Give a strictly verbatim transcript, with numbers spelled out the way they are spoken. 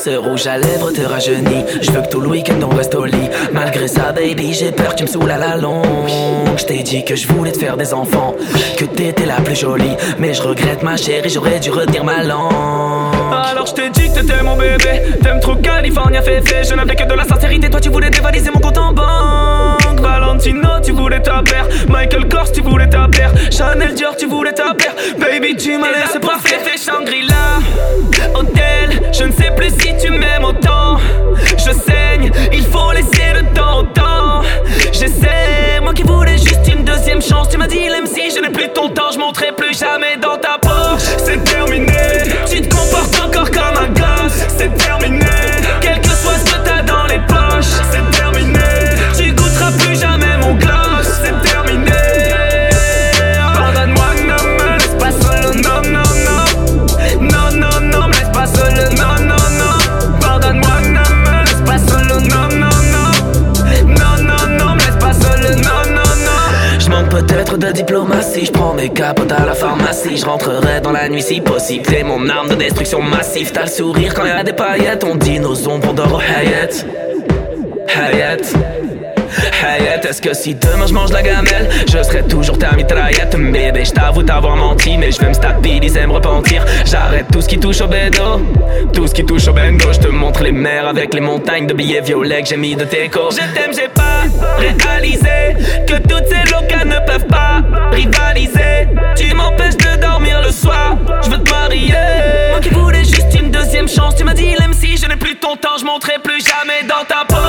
Ce rouge à lèvres te rajeunit. Je veux que tout le week-end on reste au lit. Malgré ça baby j'ai peur que tu me saoules à la longue. Je t'ai dit que je voulais te faire des enfants, que t'étais la plus jolie. Mais je regrette ma chérie, j'aurais dû retenir ma langue. Alors je t'ai dit que t'étais mon bébé. T'aimes trop California féfé. Je n'avais que de la sincérité, toi tu voulais dévaliser mon compte en banque. Valentino tu voulais ta paire, Michael Kors tu voulais ta paire, Chanel Dior tu voulais ta paire. Baby tu m'as laissé parfait. Fait Shangri-La, hôtel, je ne sais plus si tu m'aimes autant. Je saigne, il faut laisser le temps au temps. J'essaie, moi qui voulais juste une deuxième chance. Tu m'as dit l'M C, je n'ai plus ton temps. Je monterai plus jamais dans ta poche. C'est terminé, tu te comportes encore comme un gosse. c'est terminé, Quel que soit ce que t'as dans les poches. c'est terminé, Tu goûteras plus jamais mon gloss. c'est terminé. Pardonne-moi, non, me laisse pas solo, non, non, non. Non, non, non, me laisse pas seul. Non, non, non. Pardonne-moi, non, me laisse pas solo, non, non, non. Non, non, non, me laisse pas seul. Non, non, non. Je manque peut-être de diplomatie. Je prends mes capotes à la pharmacie. Je rentrerai dans la nuit si possible. T'es mon arme de destruction massive. T'as le sourire quand y a des paillettes. On dit nos ombres, on dort au Hayat. Hayat. Hayat, est-ce que si demain je mange la gamelle, je serai toujours ta mitraillette? Bébé, je t'avoue t'avoir menti, mais je vais me stabiliser, me repentir. J'arrête tout ce qui touche au bédo, tout ce qui touche au bendo. Je te montre les mers avec les montagnes de billets violets que j'ai mis de tes cours. Je t'aime, j'ai pas réalisé que toutes ces locas ne peuvent pas rivaliser. Tu m'empêches de dormir le soir, je veux te marier. Moi qui voulais juste une deuxième chance, tu m'as dit l'M C, je n'ai plus ton temps, je monterai plus jamais dans ta poche.